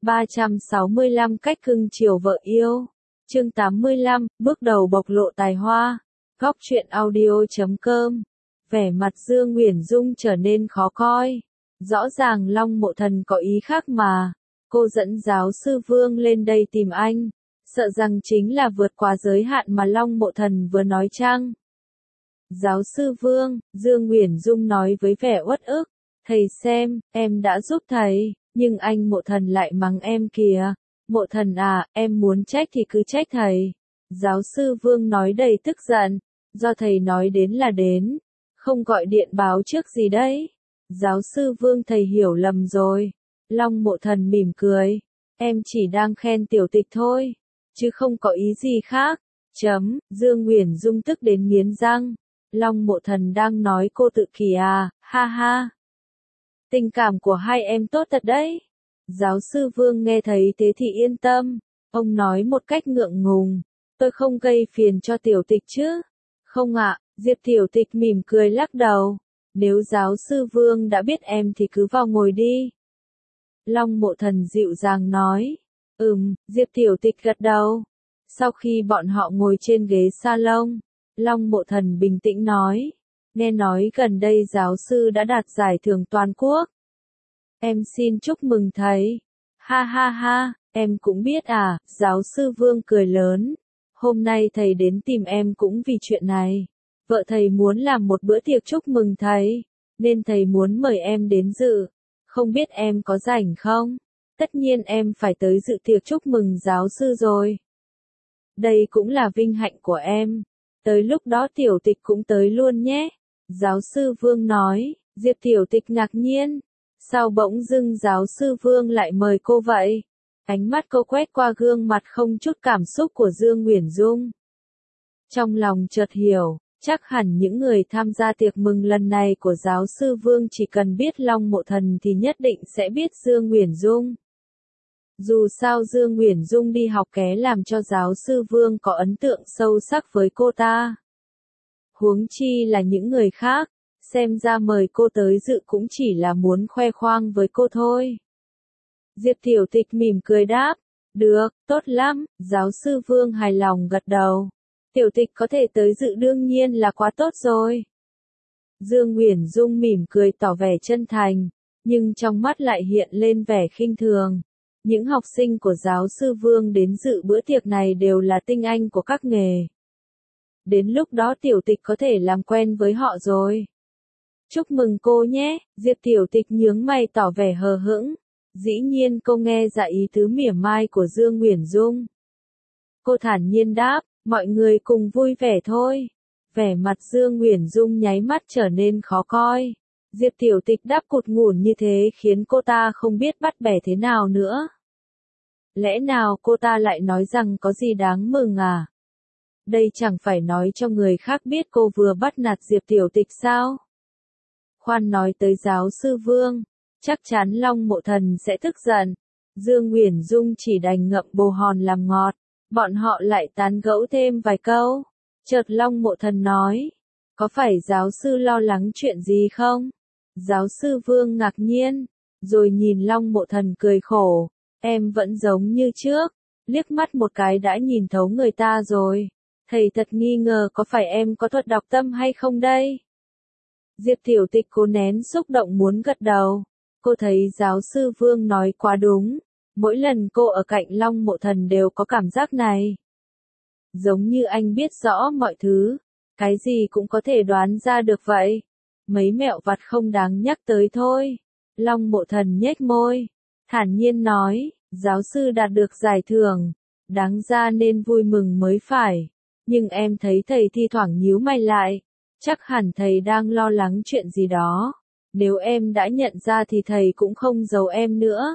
365 cách cưng chiều vợ yêu. Chương 85, bước đầu bộc lộ tài hoa. Góc truyện audio.com. Vẻ mặt Dương Uyển Dung trở nên khó coi. Rõ ràng Long Mộ Thần có ý khác mà. Cô dẫn giáo sư Vương lên đây tìm anh. Sợ rằng chính là vượt quá giới hạn mà Long Mộ Thần vừa nói chăng? Giáo sư Vương, Dương Uyển Dung nói với vẻ uất ức. Thầy xem, em đã giúp thầy, nhưng anh Mộ Thần lại mắng em kìa. Mộ Thần à, em muốn trách thì cứ trách thầy. Giáo sư Vương nói đầy tức giận. Do thầy nói đến là đến. Không gọi điện báo trước gì đấy. Giáo sư Vương, thầy hiểu lầm rồi. Long Mộ Thần mỉm cười. Em chỉ đang khen Tiểu Tịch thôi. Chứ không có ý gì khác. Dương Uyển Dung tức đến nghiến răng. Long Mộ Thần đang nói cô tự kỷ à, ha ha. Tình cảm của hai em tốt thật đấy. Giáo sư Vương nghe thấy thế thì yên tâm. Ông nói một cách ngượng ngùng. Tôi không gây phiền cho Tiểu Tịch chứ? Không ạ, Diệp Tiểu Tịch mỉm cười lắc đầu. Nếu giáo sư Vương đã biết em thì cứ vào ngồi đi. Long Mộ Thần dịu dàng nói. Diệp Tiểu Tịch gật đầu. Sau khi bọn họ ngồi trên ghế salon, Long Mộ Thần bình tĩnh nói. Nghe nói gần đây giáo sư đã đạt giải thưởng toàn quốc. Em xin chúc mừng thầy. Ha ha ha, em cũng biết à, giáo sư Vương cười lớn. Hôm nay thầy đến tìm em cũng vì chuyện này. Vợ thầy muốn làm một bữa tiệc chúc mừng thầy, nên thầy muốn mời em đến dự. Không biết em có rảnh không? Tất nhiên em phải tới dự tiệc chúc mừng giáo sư rồi. Đây cũng là vinh hạnh của em. Tới lúc đó Tiểu Tịch cũng tới luôn nhé. Giáo sư Vương nói. Diệp Tiểu Tịch ngạc nhiên. Sao bỗng dưng giáo sư Vương lại mời cô vậy? Ánh mắt cô quét qua gương mặt không chút cảm xúc của Dương Uyển Dung. Trong lòng chợt hiểu, chắc hẳn những người tham gia tiệc mừng lần này của giáo sư Vương chỉ cần biết Long Mộ Thần thì nhất định sẽ biết Dương Uyển Dung. Dù sao Dương Uyển Dung đi học ké làm cho giáo sư Vương có ấn tượng sâu sắc với cô ta. Huống chi là những người khác, xem ra mời cô tới dự cũng chỉ là muốn khoe khoang với cô thôi. Diệp Tiểu Tịch mỉm cười đáp. Được, tốt lắm, giáo sư Vương hài lòng gật đầu. Tiểu Tịch có thể tới dự đương nhiên là quá tốt rồi. Dương Uyển Dung mỉm cười tỏ vẻ chân thành, nhưng trong mắt lại hiện lên vẻ khinh thường. Những học sinh của giáo sư Vương đến dự bữa tiệc này đều là tinh anh của các nghề. Đến lúc đó Tiểu Tịch có thể làm quen với họ rồi. Chúc mừng cô nhé, Diệp Tiểu Tịch nhướng mày tỏ vẻ hờ hững. Dĩ nhiên cô nghe ra ý tứ mỉa mai của Dương Uyển Dung. Cô thản nhiên đáp, mọi người cùng vui vẻ thôi. Vẻ mặt Dương Uyển Dung nháy mắt trở nên khó coi. Diệp Tiểu Tịch đáp cụt ngủn như thế khiến cô ta không biết bắt bẻ thế nào nữa. Lẽ nào cô ta lại nói rằng có gì đáng mừng à? Đây chẳng phải nói cho người khác biết cô vừa bắt nạt Diệp Tiểu Tịch sao? Khoan nói tới giáo sư Vương, chắc chắn Long Mộ Thần sẽ tức giận. Dương Uyển Dung chỉ đành ngậm bồ hòn làm ngọt. Bọn họ lại tán gẫu thêm vài câu. Chợt Long Mộ Thần nói, có phải giáo sư lo lắng chuyện gì không? Giáo sư Vương ngạc nhiên, rồi nhìn Long Mộ Thần cười khổ. Em vẫn giống như trước, liếc mắt một cái đã nhìn thấu người ta rồi. Thầy thật nghi ngờ có phải em có thuật đọc tâm hay không đây? Diệp Tiểu Tịch cố nén xúc động muốn gật đầu. Cô thấy giáo sư Vương nói quá đúng. Mỗi lần cô ở cạnh Long Mộ Thần đều có cảm giác này. Giống như anh biết rõ mọi thứ. Cái gì cũng có thể đoán ra được vậy. Mấy mẹo vặt không đáng nhắc tới thôi. Long Mộ Thần nhếch môi. Thản nhiên nói, giáo sư đạt được giải thưởng. Đáng ra nên vui mừng mới phải. Nhưng em thấy thầy thi thoảng nhíu mày lại. Chắc hẳn thầy đang lo lắng chuyện gì đó. Nếu em đã nhận ra thì thầy cũng không giấu em nữa.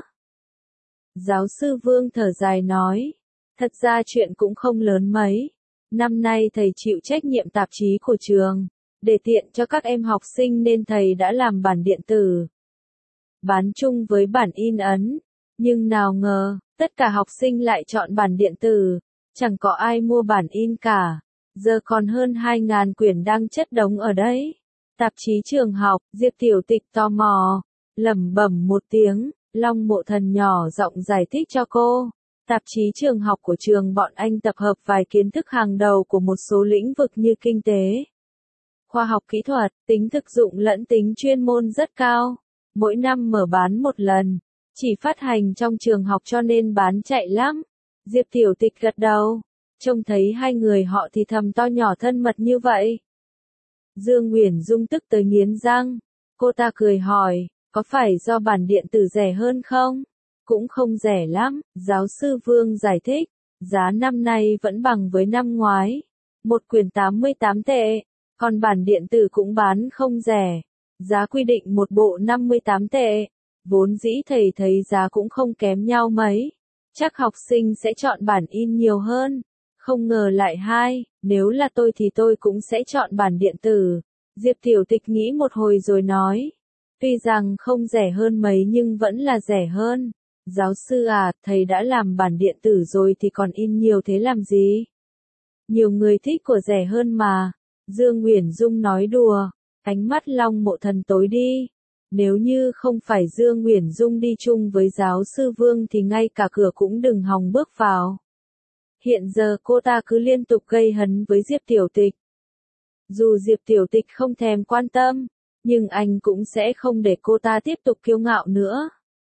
Giáo sư Vương thở dài nói. Thật ra chuyện cũng không lớn mấy. Năm nay thầy chịu trách nhiệm tạp chí của trường. Để tiện cho các em học sinh nên thầy đã làm bản điện tử. Bán chung với bản in ấn. Nhưng nào ngờ, tất cả học sinh lại chọn bản điện tử. Chẳng có ai mua bản in cả. Giờ còn hơn 2.000 quyển đang chất đống ở đấy. Tạp chí trường học, Diệp Tiểu Tịch tò mò. Lẩm bẩm một tiếng, Long Mộ Thần nhỏ giọng giải thích cho cô. Tạp chí trường học của trường bọn anh tập hợp vài kiến thức hàng đầu của một số lĩnh vực như kinh tế, khoa học kỹ thuật, tính thực dụng lẫn tính chuyên môn rất cao. Mỗi năm mở bán một lần, chỉ phát hành trong trường học cho nên bán chạy lắm. Diệp Tiểu Tịch gật đầu, trông thấy hai người họ thì thầm to nhỏ thân mật như vậy. Dương Uyển Dung tức tới nghiến răng, cô ta cười hỏi, có phải do bản điện tử rẻ hơn không? Cũng không rẻ lắm, giáo sư Vương giải thích, giá năm nay vẫn bằng với năm ngoái. Một quyển 88 tệ, còn bản điện tử cũng bán không rẻ. Giá quy định một bộ 58 tệ, vốn dĩ thầy thấy giá cũng không kém nhau mấy. Chắc học sinh sẽ chọn bản in nhiều hơn. Không ngờ lại hai, nếu là tôi thì tôi cũng sẽ chọn bản điện tử. Diệp Tiểu Tịch nghĩ một hồi rồi nói, tuy rằng không rẻ hơn mấy nhưng vẫn là rẻ hơn. Giáo sư à, thầy đã làm bản điện tử rồi thì còn in nhiều thế làm gì? Nhiều người thích của rẻ hơn mà. Dương Uyển Dung nói đùa, ánh mắt Long Mộ Thần tối đi. Nếu như không phải Dương Uyển Dung đi chung với giáo sư Vương thì ngay cả cửa cũng đừng hòng bước vào. Hiện giờ cô ta cứ liên tục gây hấn với Diệp Tiểu Tịch. Dù Diệp Tiểu Tịch không thèm quan tâm, nhưng anh cũng sẽ không để cô ta tiếp tục kiêu ngạo nữa.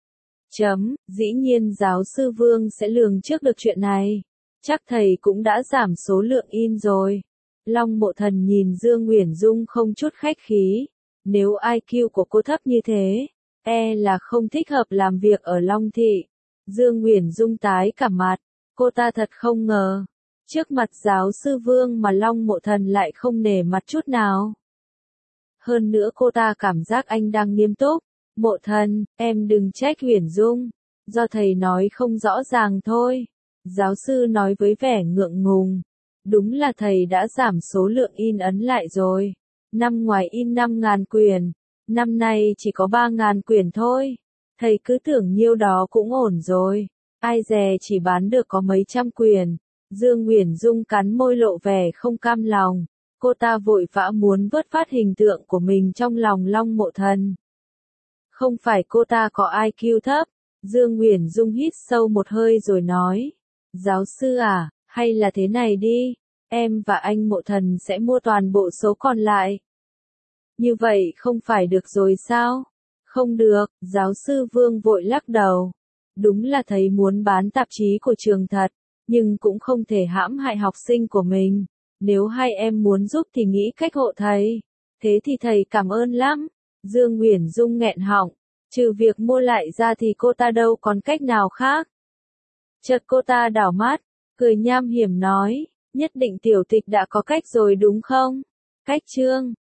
Dĩ nhiên giáo sư Vương sẽ lường trước được chuyện này. Chắc thầy cũng đã giảm số lượng in rồi. Long Mộ Thần nhìn Dương Uyển Dung không chút khách khí. Nếu IQ của cô thấp như thế, là không thích hợp làm việc ở Long Thị. Dương Uyển Dung tái cả mặt. Cô ta thật không ngờ. Trước mặt giáo sư Vương mà Long Mộ Thần lại không nể mặt chút nào. Hơn nữa cô ta cảm giác anh đang nghiêm túc. Mộ Thần, em đừng trách Uyển Dung. Do thầy nói không rõ ràng thôi. Giáo sư nói với vẻ ngượng ngùng. Đúng là thầy đã giảm số lượng in ấn lại rồi. Năm ngoài in 5.000 quyển. Năm nay chỉ có 3.000 quyển thôi. Thầy cứ tưởng nhiêu đó cũng ổn rồi. Ai dè chỉ bán được có mấy trăm quyển. Dương Uyển Dung cắn môi lộ vẻ không cam lòng. Cô ta vội vã muốn vớt phát hình tượng của mình trong lòng Long Mộ Thần. Không phải cô ta có IQ thấp. Dương Uyển Dung hít sâu một hơi rồi nói. Giáo sư à, hay là thế này đi. Em và anh Mộ Thần sẽ mua toàn bộ số còn lại. Như vậy không phải được rồi sao? Không được, giáo sư Vương vội lắc đầu. Đúng là thầy muốn bán tạp chí của trường thật, nhưng cũng không thể hãm hại học sinh của mình. Nếu hai em muốn giúp thì nghĩ cách hộ thầy. Thế thì thầy cảm ơn lắm. Dương Uyển Dung nghẹn họng. Trừ việc mua lại ra thì cô ta đâu còn cách nào khác. Chợt cô ta đảo mắt, cười nham hiểm nói, nhất định Tiểu Tịch đã có cách rồi đúng không? Cách chương